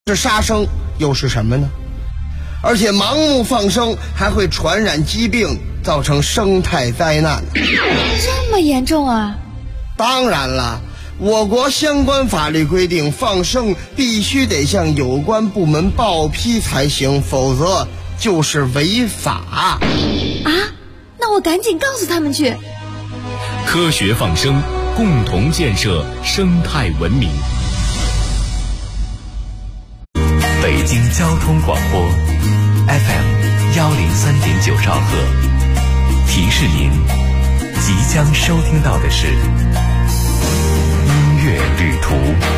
这杀生又是什么呢？而且盲目放生还会传染疾病，造成生态灾难。 这么严重啊？ 当然了，我国相关法律规定，放生必须得向有关部门报批才行，否则就是违法。 啊？那我赶紧告诉他们去。 科学放生，共同建设生态文明。 北京交通广播 FM 103.9兆赫，提示您即将收听到的是音乐旅途。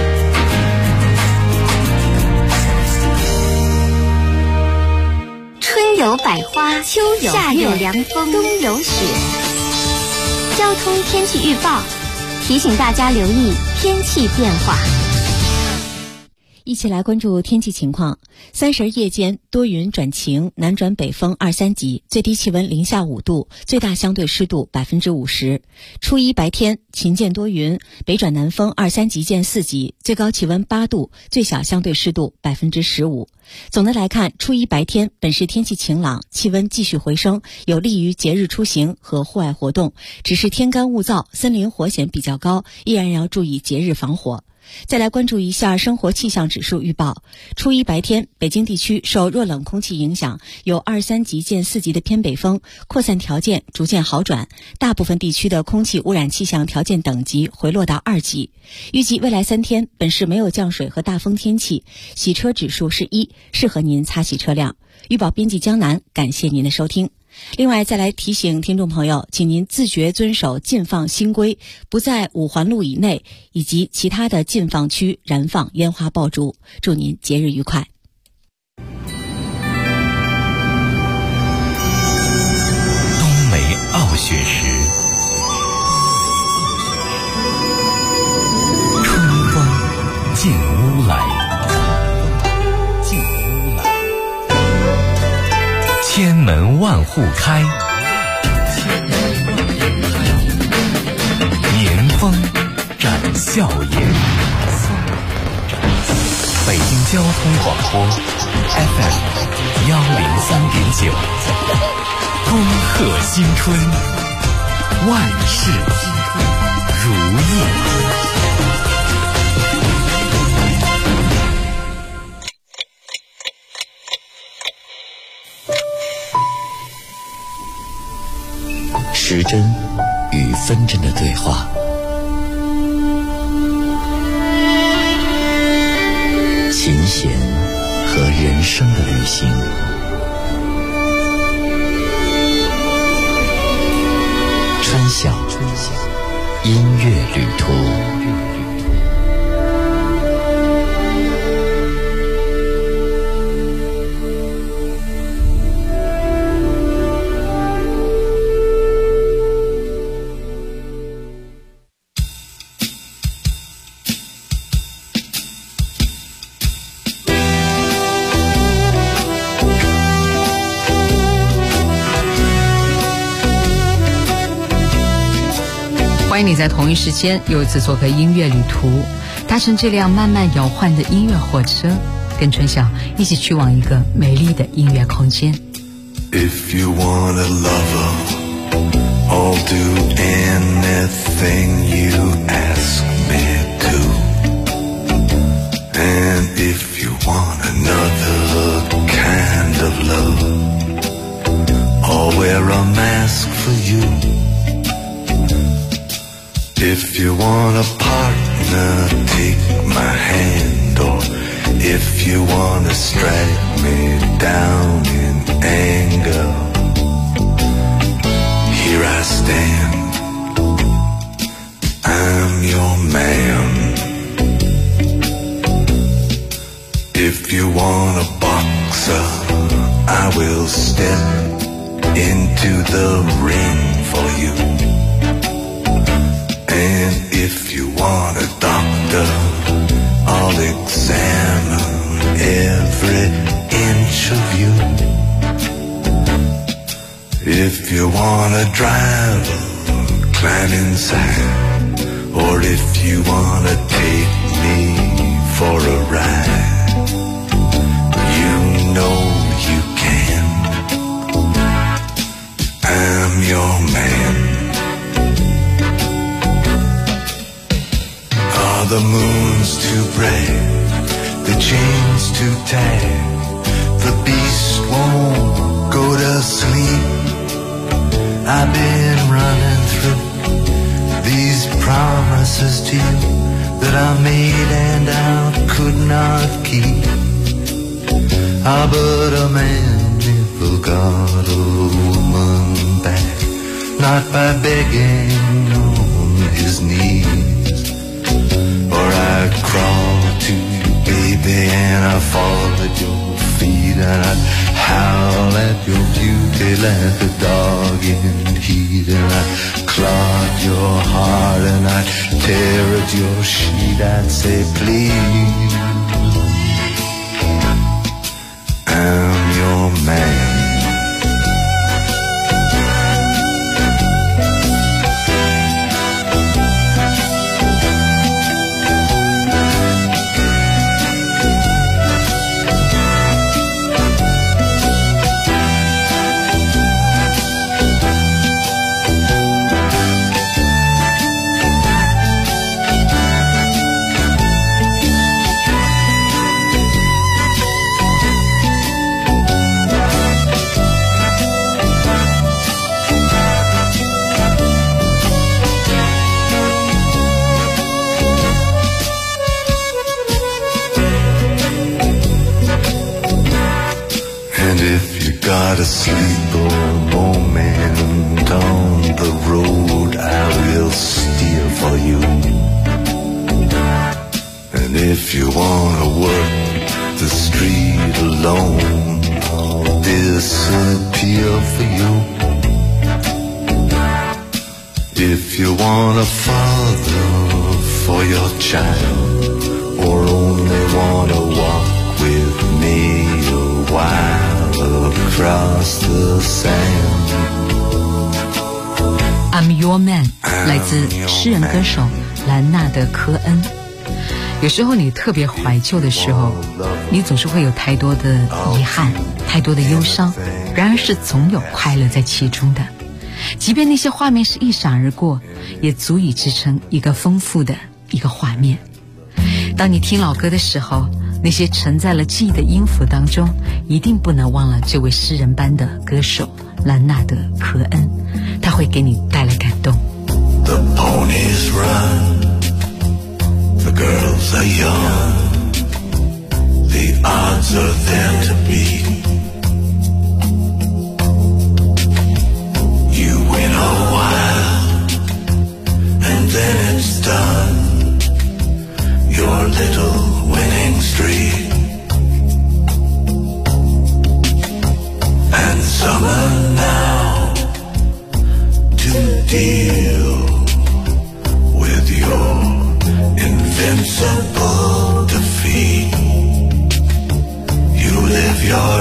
春有百花，秋有夏有凉风，冬有雪。交通天气预报提醒大家留意天气变化。 一起来关注天气情况。30夜间多云转晴，南转北风2、3级，最低气温零下5度，最大相对湿度50%。初一白天晴间多云，北转南风2、3级见4级，最高气温8度，最小相对湿度15%。总的来看，初一白天本市天气晴朗，气温继续回升，有利于节日出行和户外活动。只是天干物燥，森林火险比较高，依然要注意节日防火。再来关注一下生活气象指数预报。初一白天，北京地区受弱冷空气影响，有2、3级见4级的偏北风，扩散条件逐渐好转，大部分地区的空气污染气象条件等级回落到2级。预计未来3天，本市没有降水和大风天气，洗车指数是1，适合您擦洗车辆。预报编辑江南，感谢您的收听。另外，再来提醒听众朋友，请您自觉遵守禁放新规，不在5环路以内以及其他的禁放区燃放烟花爆竹。祝您节日愉快。 冬梅傲雪时，春风进屋来。千门万户开，年风展笑颜。北京交通广播 FM 103.9，恭贺新春，万事如意。 时针与分针的对话，琴弦和人生的旅行，春晓音乐旅途。 欢迎你在同一时间又一次做个音乐旅途，搭乘这辆慢慢摇晃的音乐火车，跟春晓一起去往一个美丽的音乐空间。 If you want a lover, I'll do anything you ask me to. And if you want another kind of love, I'll wear a mask for you.If you want a partner, take my hand. Or if you want to strike me down in anger, here I stand, I'm your man. If you want a boxer, I will step into the ring for you.And if you want a doctor, I'll examine every inch of you. If you want a driver, climb inside. Or if you want to take me for a ride, your chains to tie. The beast won't go to sleep. I've been running through these promises to you that I made and I could not keep. Ah, but a man never got a woman back, not by begging on his knees. Or I crawl to you, baby, and I fall at your feet, and I howl at your beauty like a dog in heat, and I clog your heart and I tear at your sheet. I'd say, please, I'm your man. Got a sleeper moment on the road, I will steer for you. And if you wanna work the street alone, I'll disappear for you. If you want a father for your child, or only wanna walk with me a while across the sand. I'm Your Man 来自诗人歌手兰纳德·科恩。有时候你特别怀旧的时候，你总是会有太多的遗憾，太多的忧伤，然而是总有快乐在其中的。即便那些画面是一闪而过，也足以支撑一个丰富的一个画面。当你听老歌的时候，那些沉在了记忆的音符当中，一定不能忘了这位诗人般的歌手兰纳德·科恩，他会给你带来感动。 The ponies run, the girls are young, the odds are there to beat. You win a while, and then it's done, your little winning streak. And summer now to deal with your invincible defeat. You live your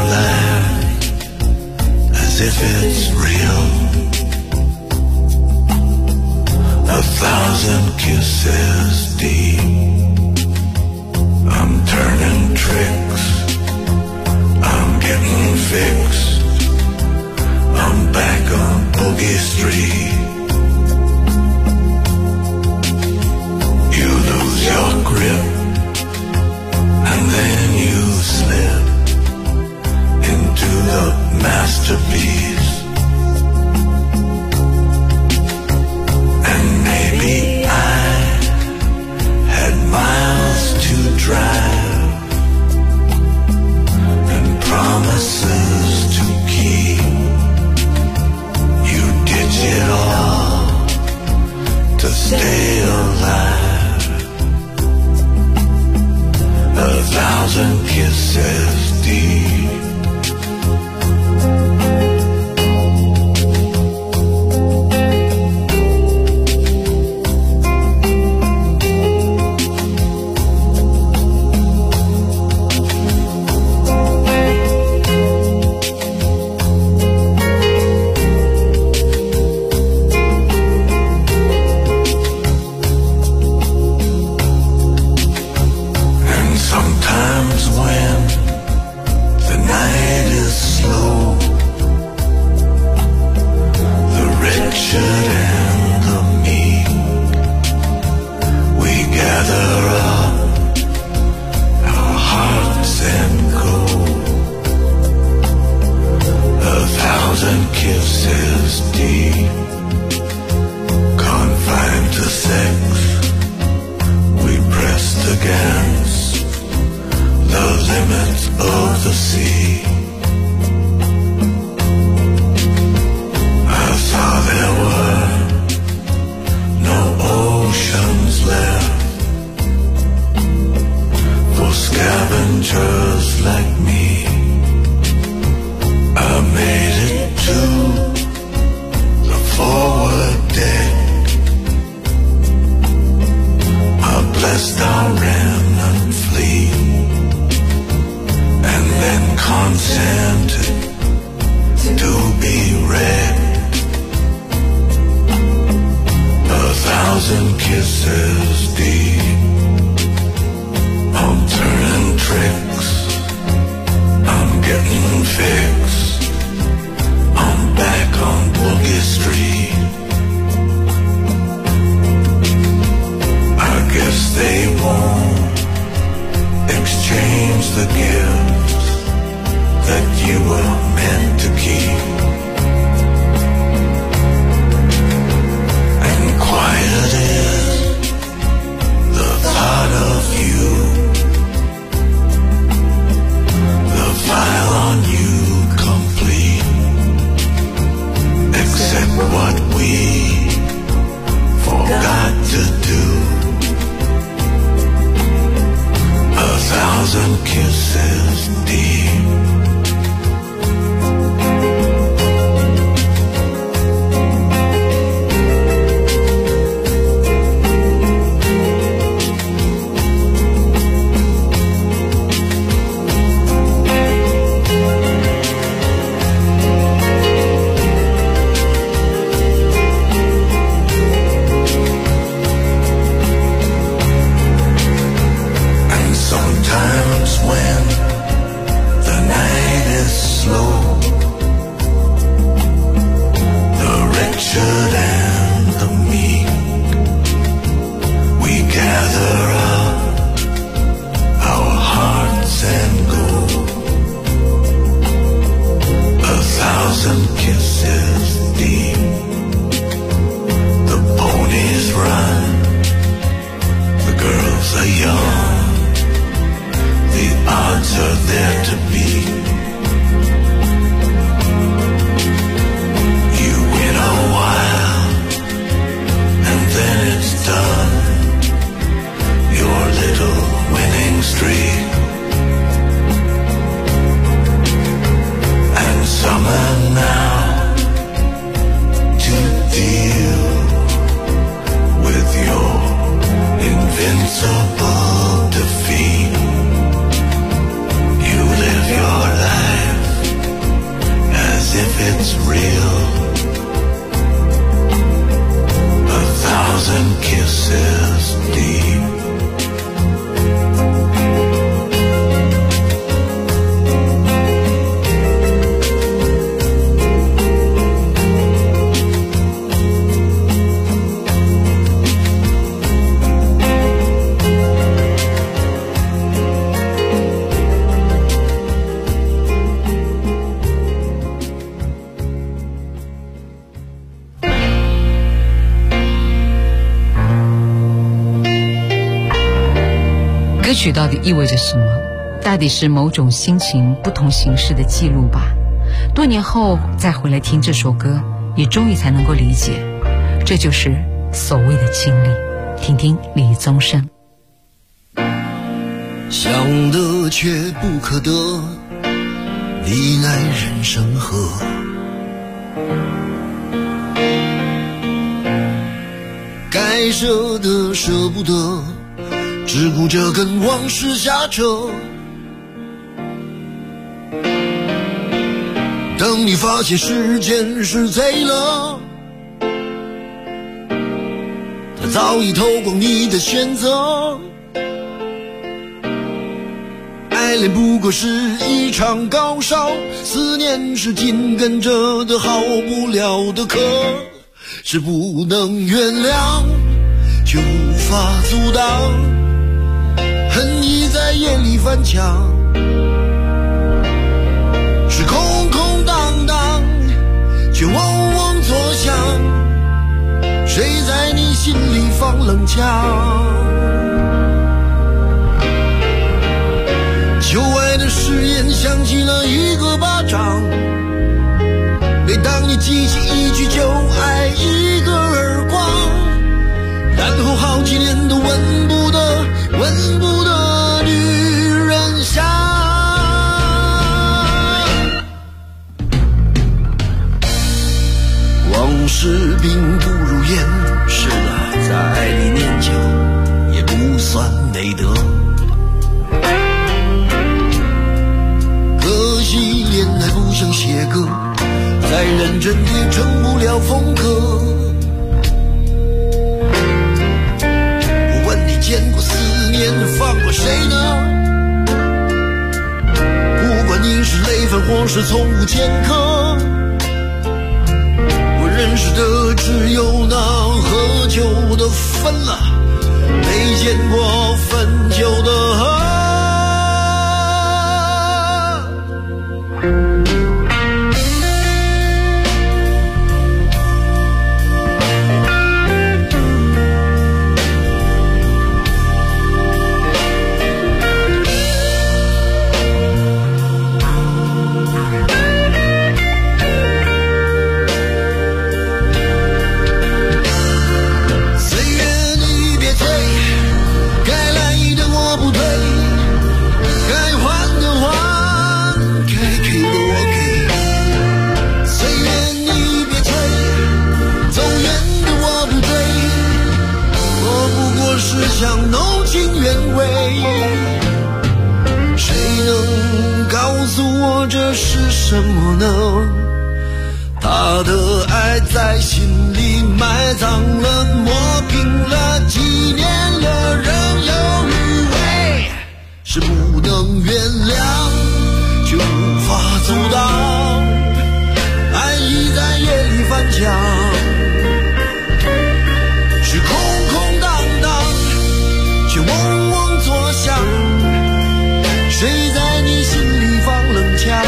of the sea. I saw there were no oceans left for scavengers like me. I made it to the forward deck. I blessed our remnant fleet and then consented to be wrecked. 1,000 kisses deep. I'm turning tricks, I'm getting fixed. I'm back on Boogie Street. I guess they won't exchange the gifts that you were meant to keep. And quiet is the thought of you, the file on you complete, except what we forgot to do. 1,000 kisses deep. Sometimes when the night is slow, the wretched and the meek, we gather up our hearts and go. 1,000 kisses deep. The ponies run, the girls are young. The odds are there to beat. You win a while, and then it's done. Your little winning streak. And summer now to deal with your invincible defeat. Live your life as if it's real. 1,000 kisses deep. 歌曲到底意味着什么？大抵是某种心情不同形式的记录吧。多年后再回来听这首歌，也终于才能够理解，这就是所谓的经历。听听李宗盛。 想得却不可得，你奈人生何？该舍的舍不得，只顾着跟往事瞎扯。等你发现时间是贼了，他早已偷光你的选择。爱恋不过是一场高烧，思念是紧跟着的好不了的渴，是不能原谅却无法阻挡，恨意在夜里翻墙，是空空荡荡却嗡嗡作响，谁在你心里放冷枪？旧爱的誓言响起了一个巴掌，每当你记起一句就挨一个耳光，然后好几年都闻不得女人香。往事并不如烟，是的，在爱里念旧也不算美德。可惜恋爱不像写歌，再认真也成不了风格。我问你见过思念放过谁呢？不管你是累犯或是从无前科，我认识的只有那喝酒的分了，没见过分酒的喝。想弄清原委，谁能告诉我这是什么呢？他的爱在心里埋葬了，磨平了，几年了，仍有余味，是不能原谅，却无法阻挡，爱意在夜里翻墙，是空空荡荡，却嗡嗡作响，谁在你心里放冷枪？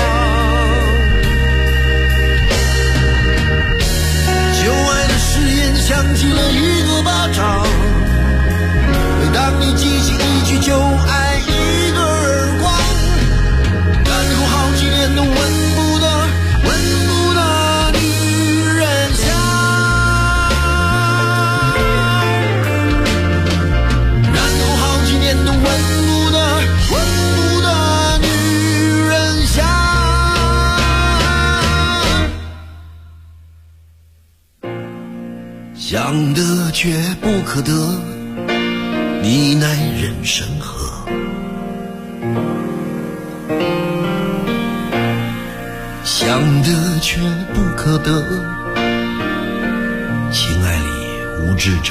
旧爱的誓言响起了一个巴掌，每当你记起一句就挨一个耳光，然后好几年都闻不得女人香，然后好几年都闻不得女人香。想得却不可得，你奈人生何？想得却不可得，情爱里无知者。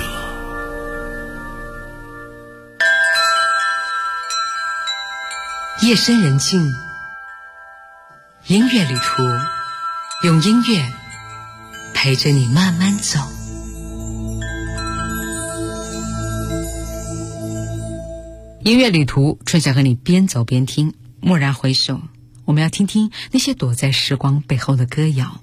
夜深人静，音乐旅途，用音乐陪着你慢慢走。音乐旅途，春夏和你边走边听，蓦然回首，我们要听听那些躲在时光背后的歌谣。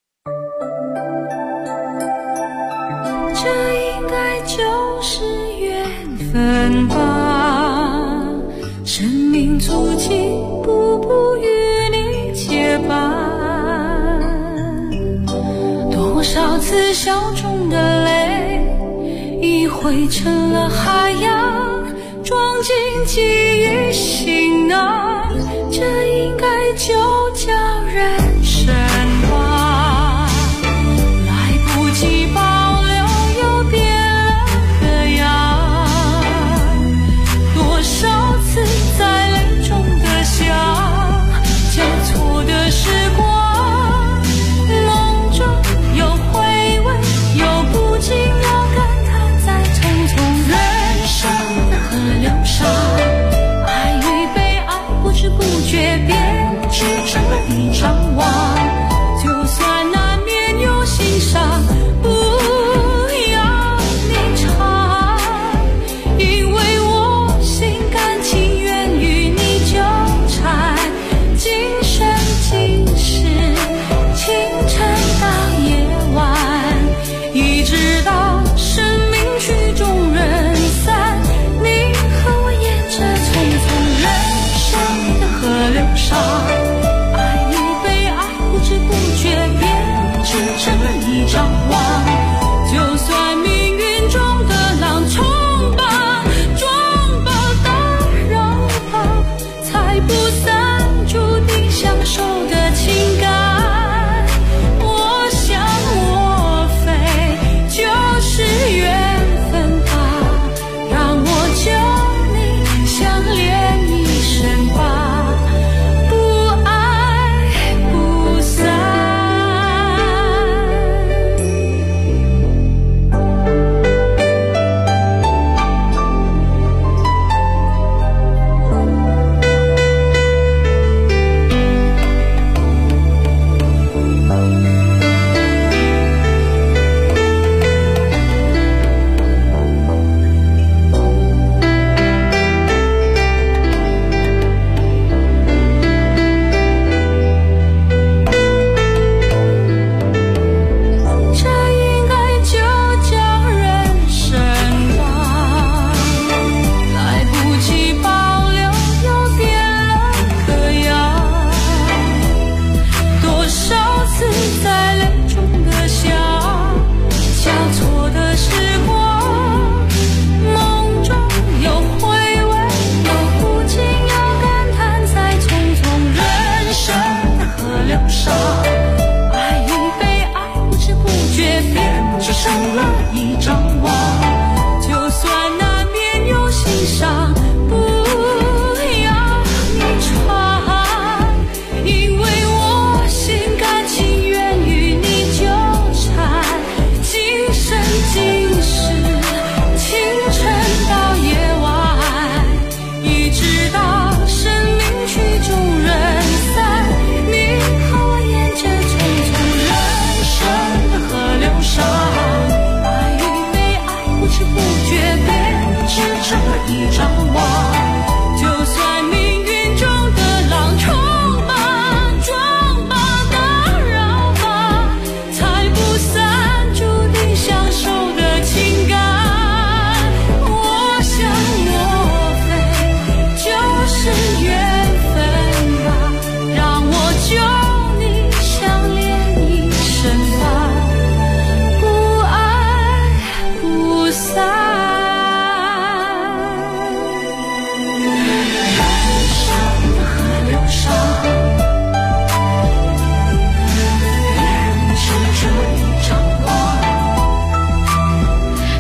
这应该就是缘分吧，生命足迹步步与你结伴，多少次笑中的泪已汇成了海洋，装进记忆行囊，这应该就叫人生吧。来不及保留又变了个样，多少次在泪中的想，交错的时光，梦中有回味，有不禁有感叹，在匆匆人生的河流上，爱与被爱不知不觉编织成了一张网，就算难免有心伤，不要勉强，因为我心甘情愿与你纠缠，今生今世，清晨到夜晚，一直到生命曲终人散，你和我沿着匆匆人生的河流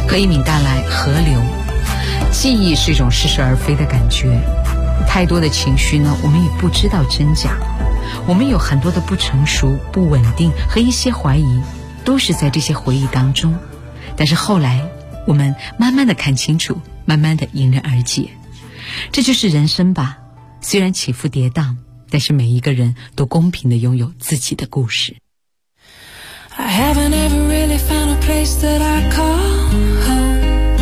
可以泯带来河流。记忆是一种似是而非的感觉，太多的情绪呢，我们也不知道真假。我们有很多的不成熟、不稳定和一些怀疑，都是在这些回忆当中。但是后来我们慢慢的看清楚，慢慢的迎刃而解。这就是人生吧，虽然起伏跌宕，但是每一个人都公平的拥有自己的故事。 I haven't ever really found a place that I call home.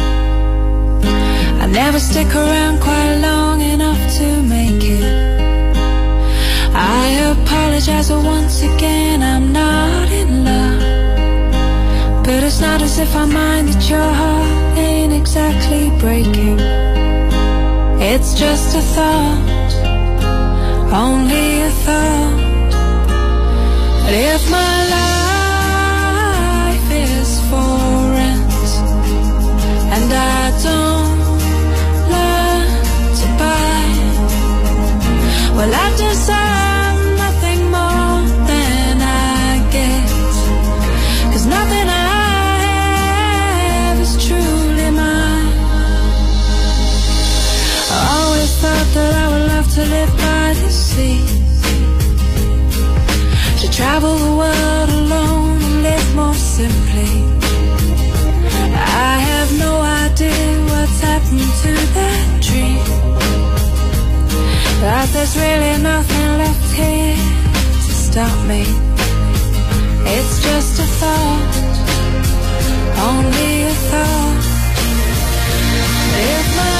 I never stick around quite long enough to make it. I apologize once again, I'm not in love. But it's not as if I mind that your heart ain't exactly breaking. It's just a thought, only a thought. But if my life is for rent and I don't learn to buy, well, I deserve nothing more than I get, 'cause nothing I have is truly mine. I always thought that I would love to live by the sea, to travel the world alone and live more simply. I have no idea what's happened to that dream, but there's really nothing left here to stop me. It's just a thought, only a thought. If my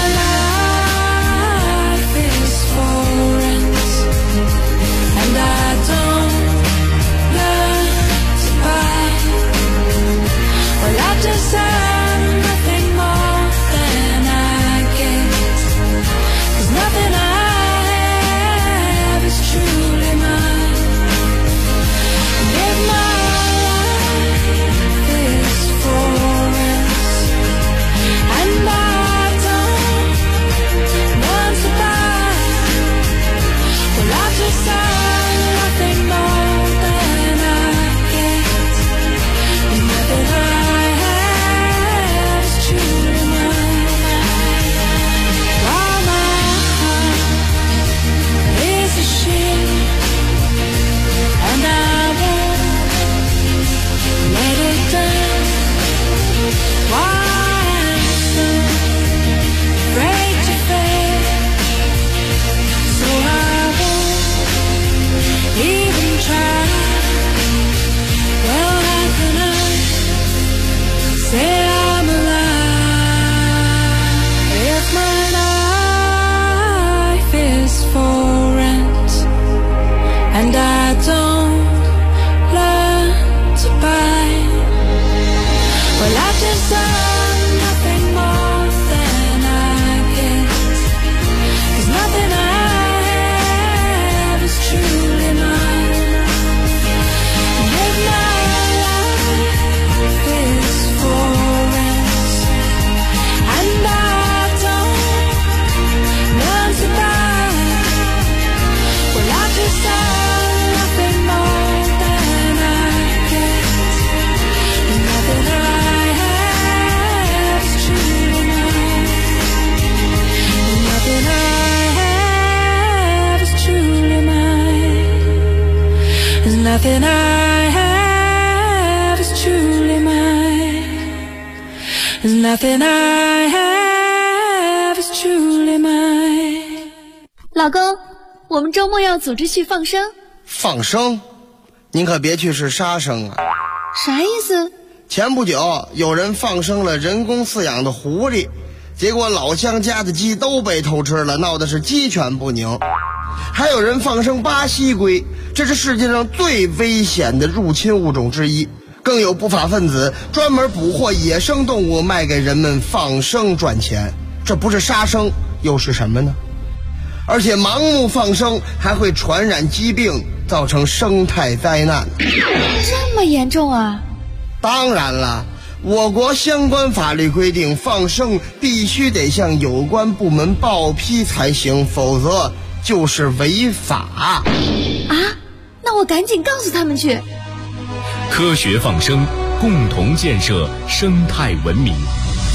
life is for rent and I don't learn to buy, well, I deserve nothing more than I get, 'cause nothing I have is truly mine. And if my life is for rent and I don't learn to buy, well, I deserve nothing more than I get, and nothing I have is truly mine. While my heart is a ship and I won't let it down, while I'm so afraid to fail, so I won't even try. Well, how can I say I'm alive if my life is for rent and I don't learn to buy? Well, I deserve nothing more than I get, 'cause nothing I have is truly mine. And if my life is for rent and I don't learn to buy, well, I deserve nothing more than I get, and nothing I have is truly mine, and nothing I have is truly mine, and nothing I have is truly mine, and nothing I have is truly mine. 老公，我们周末要组织去放生。 放生？您可别去是杀生啊！ 啥意思？ 前不久有人放生了人工饲养的狐狸，结果老乡家的鸡都被偷吃了，闹的是鸡犬不宁。还有人放生巴西龟，这是世界上最危险的入侵物种之一。更有不法分子专门捕获野生动物卖给人们放生赚钱，这不是杀生又是什么呢？而且盲目放生还会传染疾病，造成生态灾难。 这么严重啊？ 当然了，我国相关法律规定，放生必须得向有关部门报批才行，否则就是违法。 啊？那我赶紧告诉他们去。 科学放生，共同建设生态文明。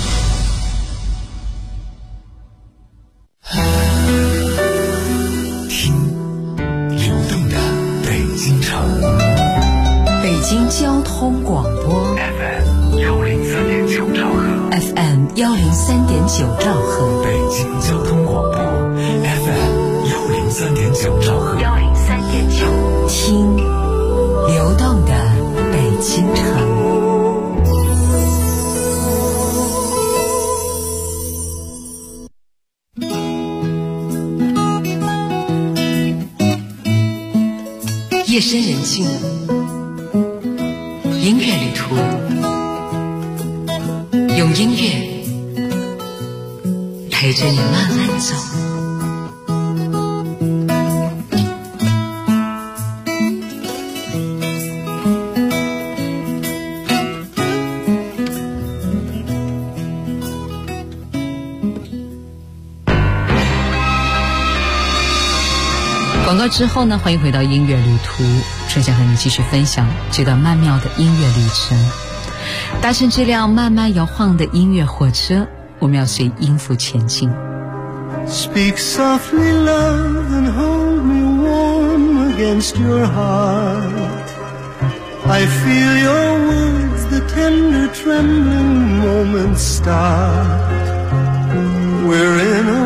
京交通广播 FM 103.9兆赫 FM 103.9兆赫， 北京交通广播 FM 103.9兆赫 103.9， 听流动的北京城。夜深人静，音乐旅途，用音乐陪着你慢慢走。广告之后呢，欢迎回到音乐旅途，春夏和你继续分享这段曼妙的音乐旅程。搭乘这辆慢慢摇晃的音乐火车，我们要随音符前进。 Speak softly, love, and hold me warm against your heart. I feel your words, the tender trembling moments start. We're in a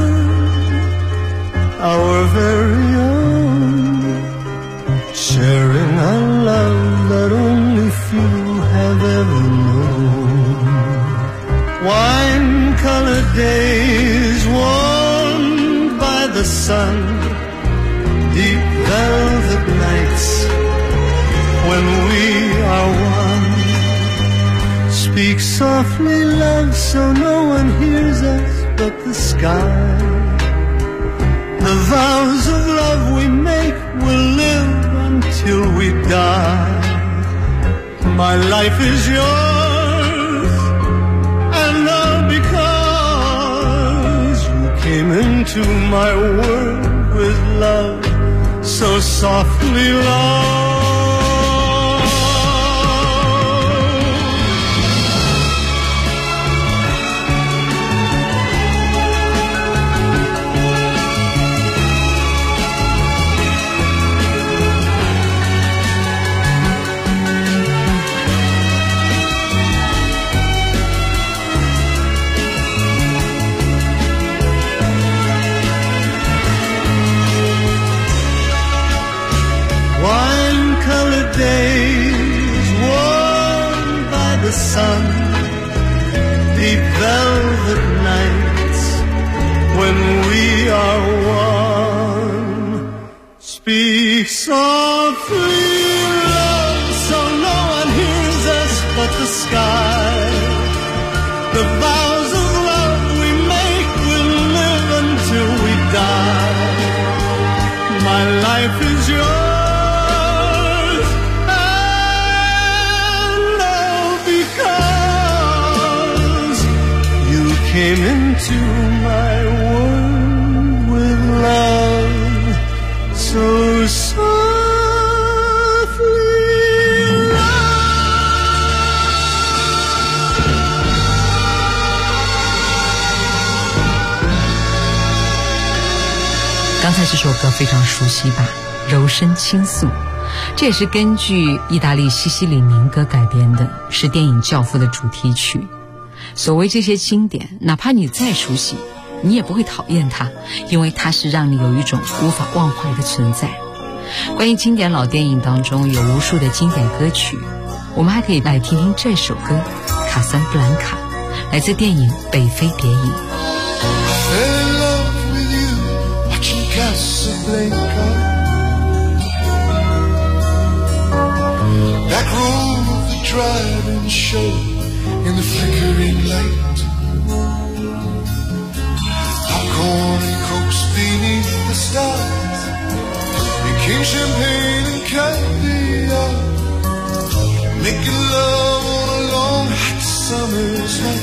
world, our very own, sharing a love that only few have ever known. Wine-colored days warmed by the sun, deep velvet nights when we are one. Speak softly, love, so no one hears us but the sky. The vows of love we make will live until we die. My life is yours, and all because you came into my world with love, so softly, love. Days warmed by the sun, deep velvet nights when we are one. Speak softly, love, so no one hears us but the sky. The vows of love we make will live until we die. My life is yours, came into my world with love, so softly, love. 刚才这首歌非常熟悉吧，柔声倾诉，这也是根据意大利西西里民歌改编的，是电影《教父》的主题曲。所谓这些经典，哪怕你再熟悉，你也不会讨厌它，因为它是让你有一种无法忘怀的存在。关于经典老电影当中有无数的经典歌曲，我们还可以来听听这首歌《卡桑布兰卡》，来自电影《北非谍影》。 In the flickering light, popcorn and cokes beneath the stars, making champagne and caviar, making love on a long hot summer's night.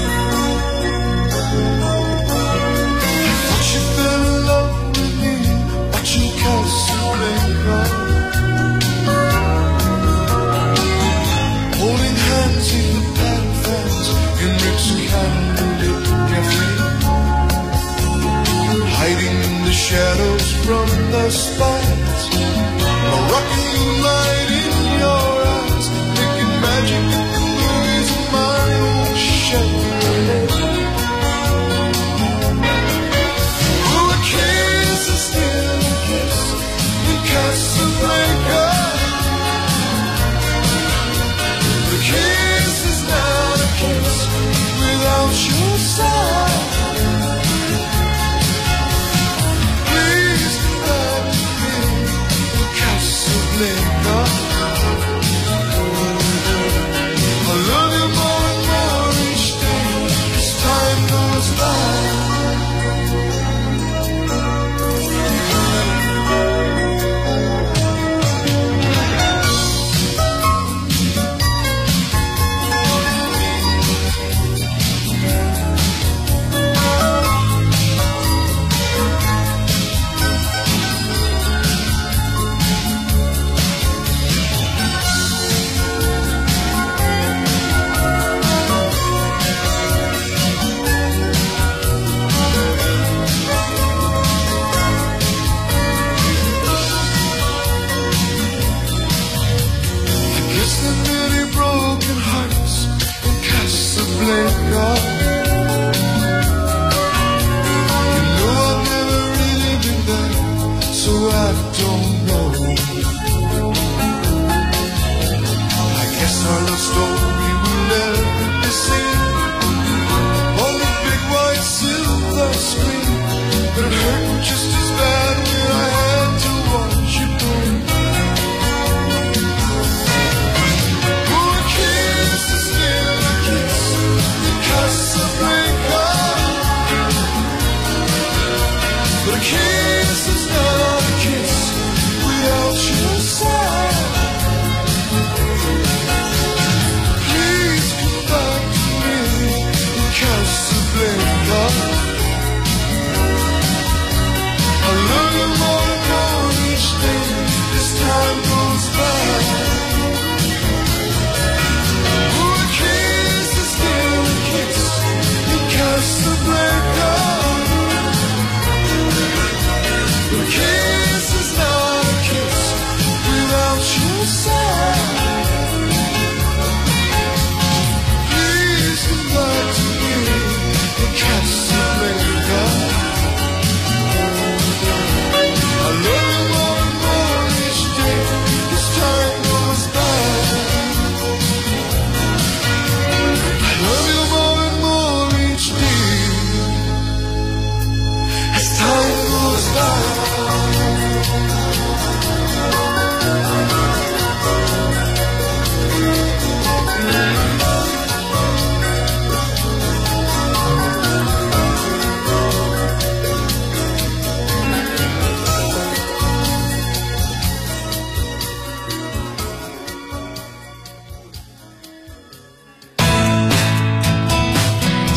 I thought you fell in love with me, watching Casablanca, holding hands in the in Rick's candlelit cafe, hiding in the shadows from the spotlight, a rocking light in your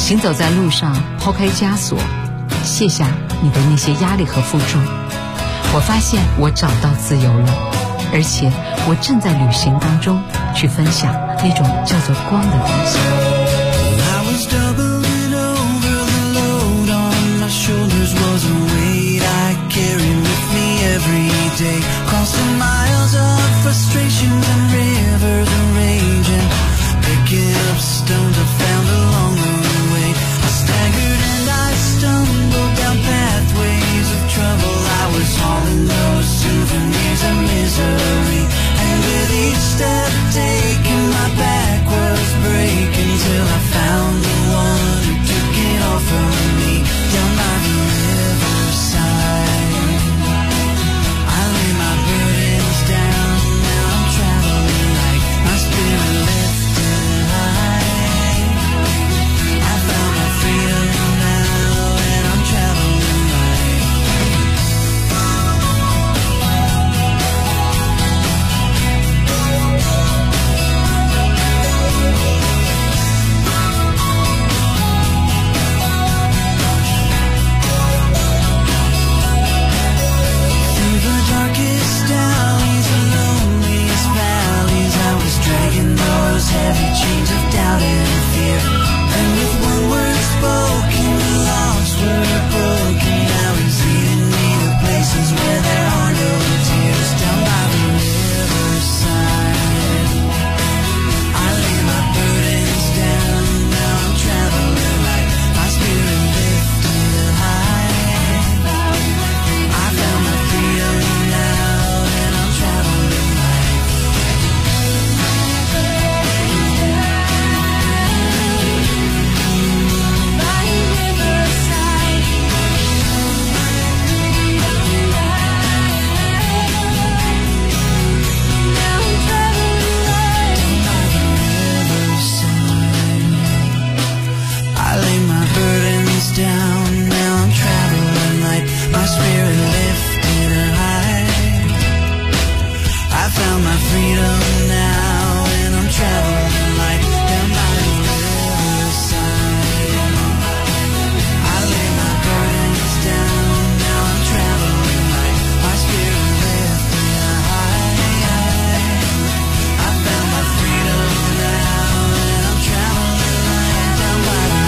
行走在路上，抛开枷锁，卸下你的那些压力和负重，我发现我找到自由了，而且我正在旅行当中去分享那种叫做光的东西。 Shoulders was a weight I carried with me every day, crossing miles of frustrations and rivers of rage, and picking up stones I found along the way. I staggered and I stumbled down pathways of trouble. I was hauling those souvenirs of misery, and with each step taken my back was breaking, till I found the one who took it all from me. Down by the riverside, I lay my burdens down. Now I'm traveling light, my spirit lifted high. I found my freedom now, and I'm traveling light. Heavy chains of doubt and fear, and with one word spoken, the lost were broken. Now he's leading me to places where there are no tears. Down by the riverside, I lay my burdens down. Now I'm traveling light, my spirit lifted high. I found my freedom now, and I'm traveling light. Down, now I'm traveling light, my spirit lifted high. I found my freedom now, and I'm traveling light. Down by the riverside, I lay my burdens down. Now I'm traveling light, my spirit lifted high. I found my freedom now, and I'm traveling light. Down by the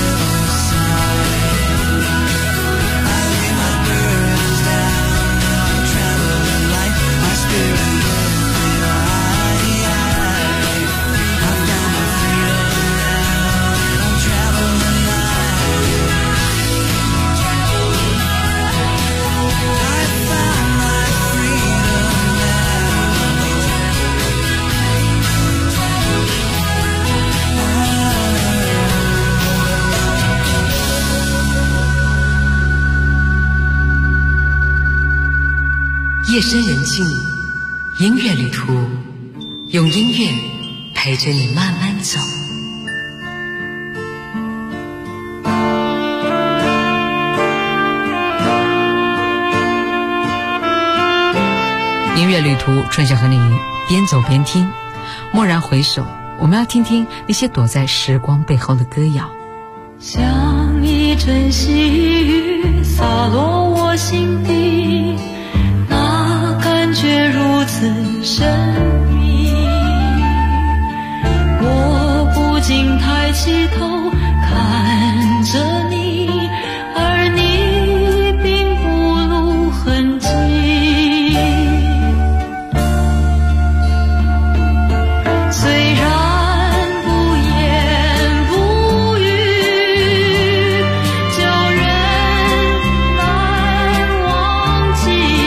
夜深人静，音乐旅途，用音乐陪着你慢慢走。音乐旅途，春晓和你边走边听，蓦然回首，我们要听听那些躲在时光背后的歌谣。 像一阵细雨洒落我心底，感觉如此神秘，我不禁抬起头看着你，而你并不露痕迹。虽然不言不语，叫人难忘记。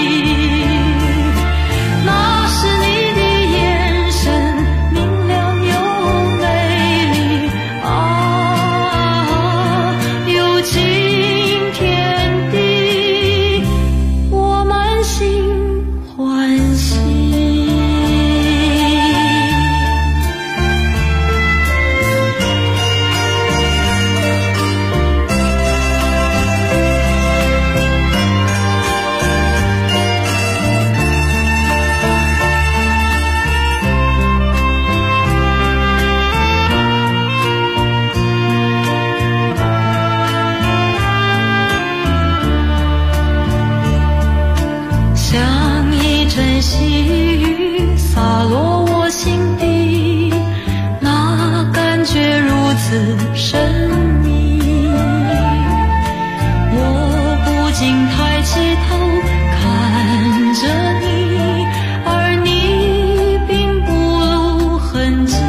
那是你的眼神，明亮又美丽啊。 细雨洒落我心底，那感觉如此神秘。我不禁抬起头看着你，而你并不露痕迹。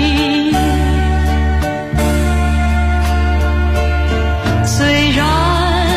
虽然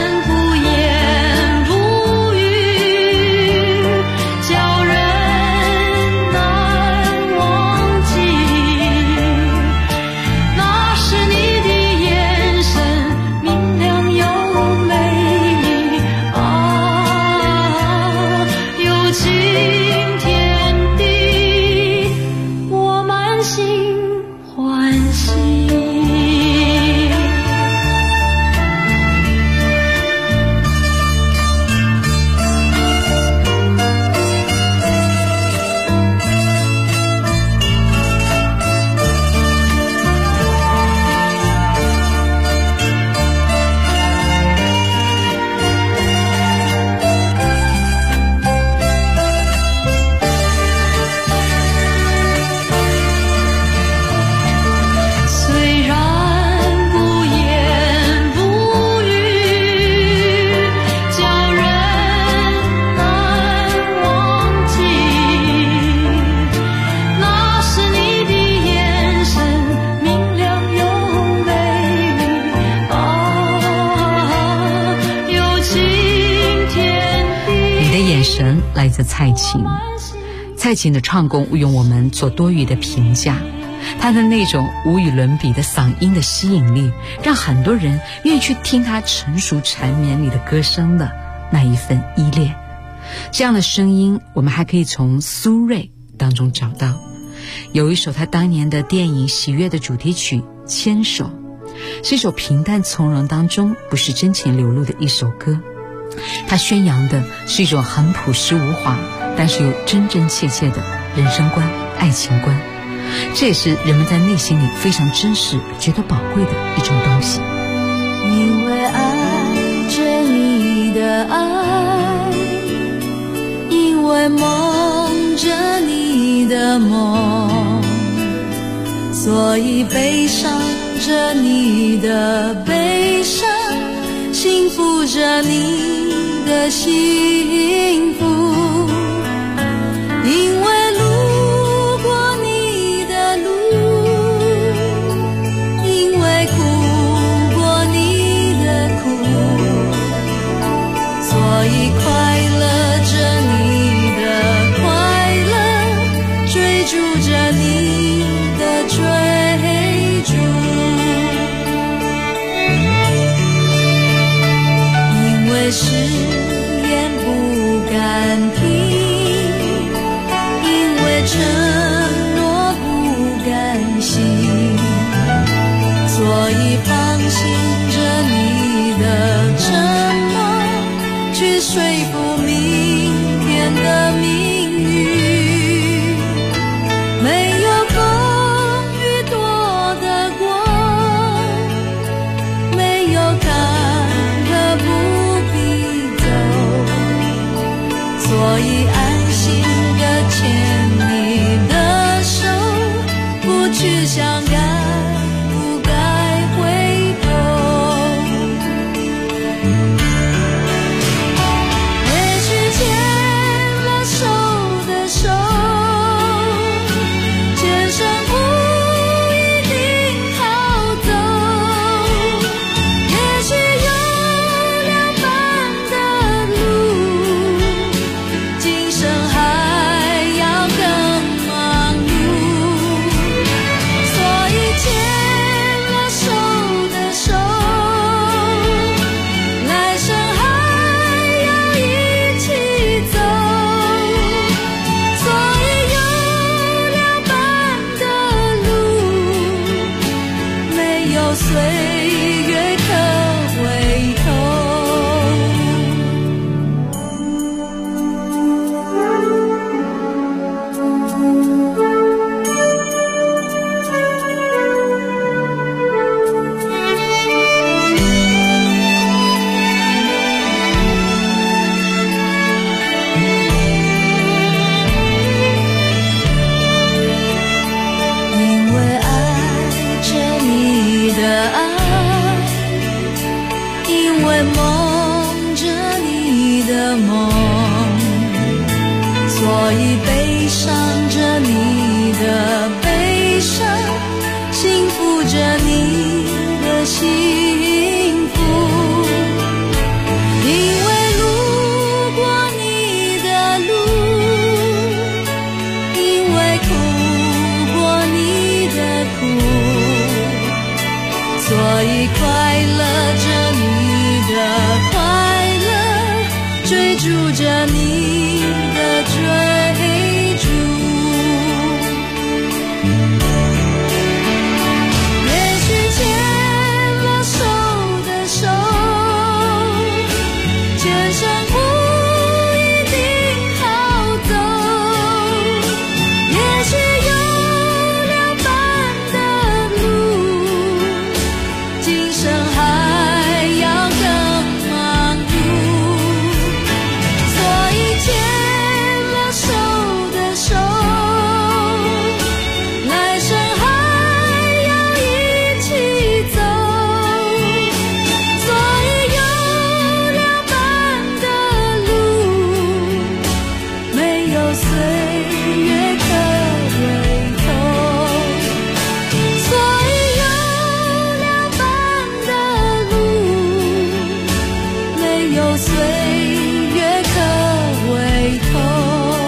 来自蔡琴。蔡琴的唱功毋庸我们做多余的评价，她的那种无与伦比的嗓音的吸引力，让很多人愿意去听她成熟缠绵里的歌声的那一份依恋。这样的声音我们还可以从苏芮当中找到，有一首她当年的电影《喜悦》的主题曲《牵手》，是一首平淡从容当中不是真情流露的一首歌。它宣扬的是一种很朴实无华，但是又真真切切的人生观、爱情观，这也是人们在内心里非常珍视、觉得宝贵的一种东西。 因为爱着你的爱，因为梦着你的梦，所以悲伤着你的悲伤，幸福着你的幸福。因为路过你的路，因为哭过你的苦，所以快乐着你的快乐，追逐着你的追逐。因为誓言不敢听， 所以悲伤着你的悲伤，幸福着你的幸福。因为路过你的路，因为哭过你的苦，所以快乐着你的快乐，追逐着你的追逐。也许牵了手的手，前生不一定好走。也许有两半的路，今生还要更忙碌。所以牵了手的手，来生还要一起走。所以有两半的路，没有岁月可回头。所以有两半的路，没有岁月可回头。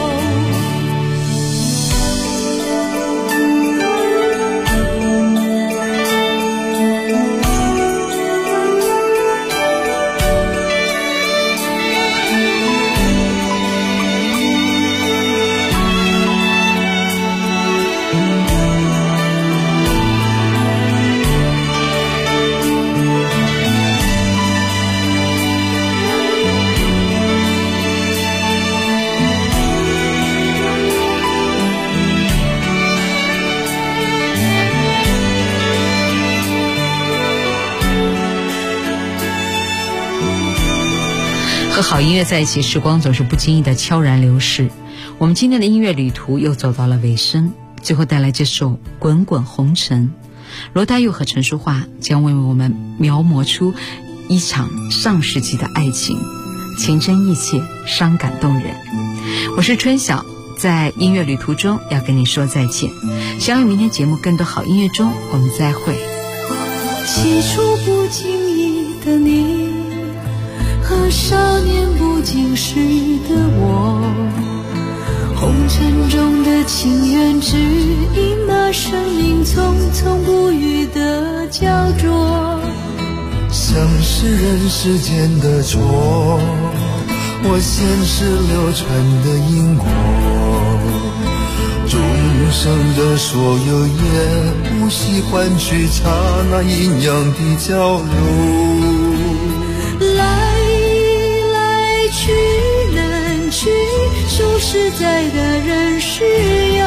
和好音乐在一起，时光总是不经意的悄然流逝。我们今天的音乐旅途又走到了尾声，最后带来这首《滚滚红尘》。罗大佑和陈淑桦将为我们描摹出一场上世纪的爱情，情真意切，伤感动人。我是春晓，在音乐旅途中要跟你说再见，希望明天节目更多好音乐中我们再会。 起初不经意的你，和少年不经事的我，红尘中的情缘，只因那生命匆匆不语的焦灼。 像是人世间的错，我前世流传的因果，众生的所有也不惜换取刹那阴阳的交流。 来去难去，说实在的人是要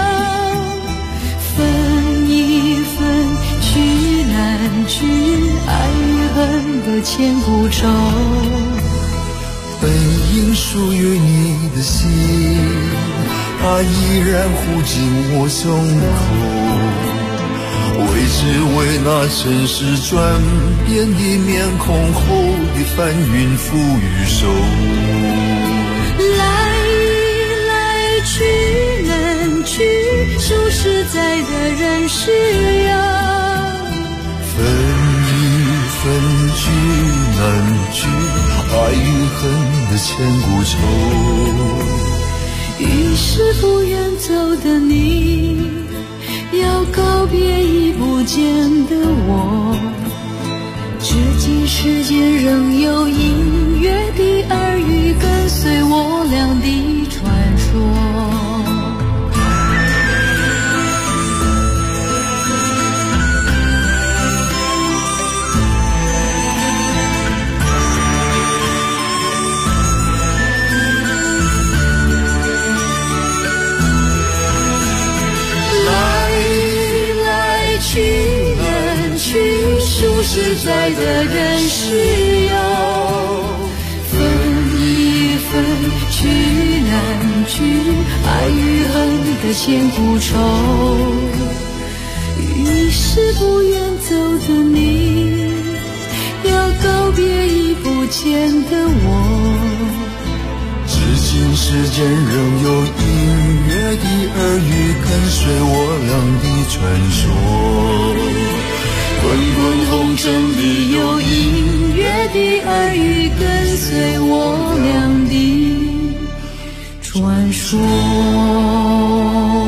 分一分，去难去，爱与恨的千古愁。 本应属于你的心，它依然护紧我胸口，为只为那尘世转变的面孔后的翻云覆雨手。 来去难去，说实在的人是要分一分，去难去，爱与恨的千古愁。 于是不愿走的你，要告别已不见的我，至今世间仍有隐约的耳语，跟随我俩的传说。去难去，说实在的人是要分一分，去难去，爱与恨的千古愁。于是不愿走的你，要告别已不见的我， 至今世间仍有隐耳语跟随我俩的传说。滚滚红尘里有音乐的耳语跟随我俩的传说。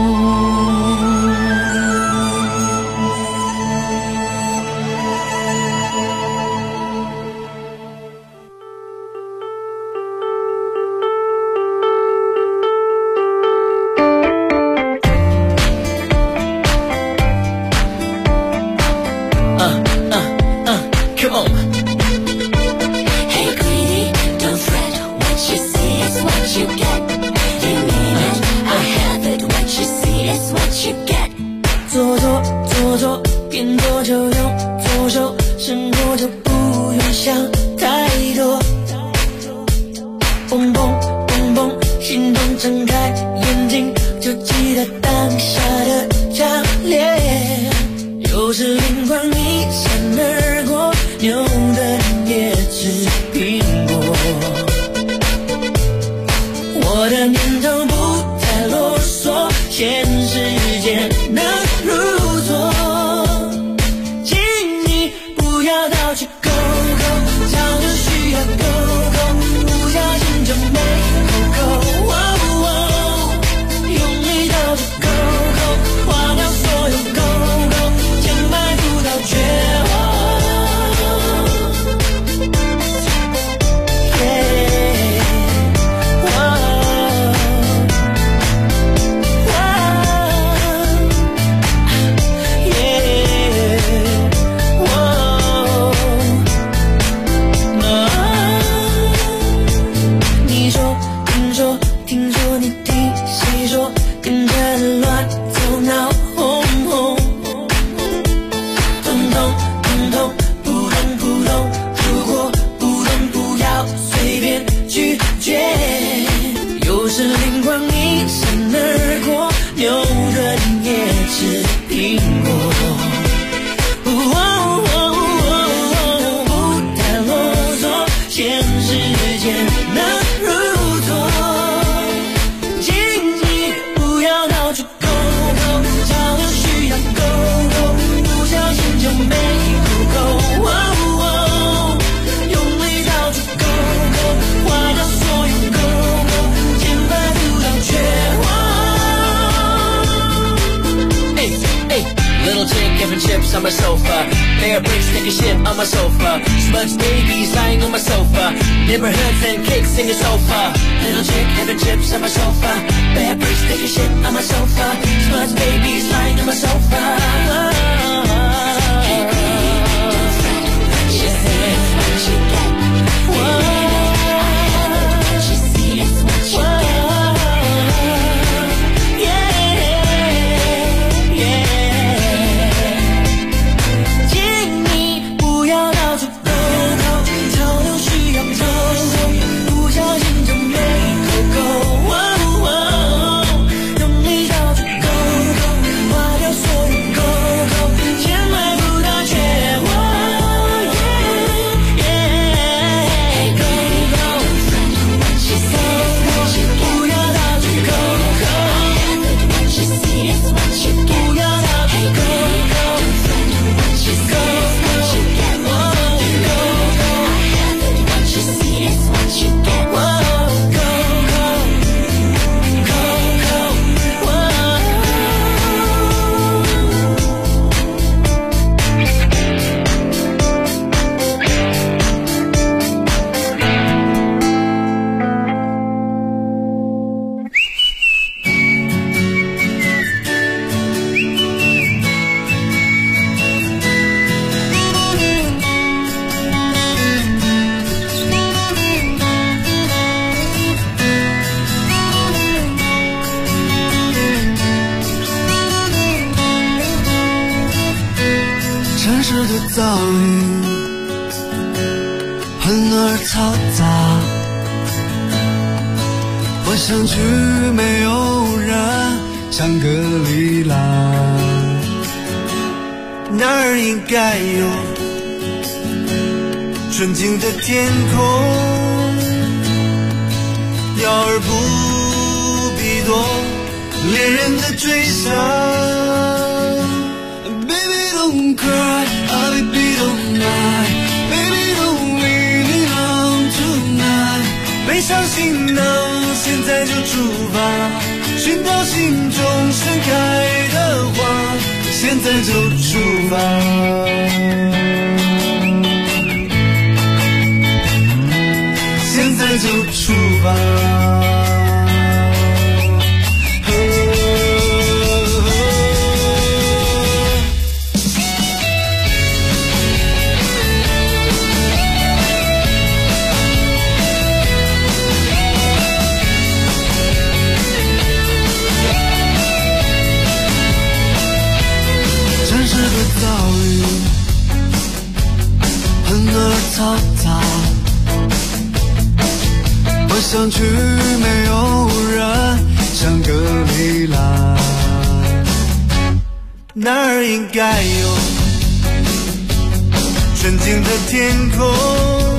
On my sofa, bear bricks, take a shit on my sofa. Smudge babies lying on my sofa. Neighborhoods and cakes singing sofa. Little chick having chips on my sofa. Bear bricks, take a shit on my sofa. Smudge babies lying on my sofa. Hey, don't fret, what you see is what you get. What you see is what you get. 噪音很而嘈杂，我想去没有人，香格里拉，那儿应该有纯净的天空，要而不必多，连别人的追想。Baby don't cry, ah, baby don't lie, baby don't leave me alone tonight。背上行囊，现在就出发，寻找心中盛开的花，现在就出发。现在就出发。城市的遭遇喷儿嘈杂，我想去没有人唱歌里来，那儿应该有纯净的天空。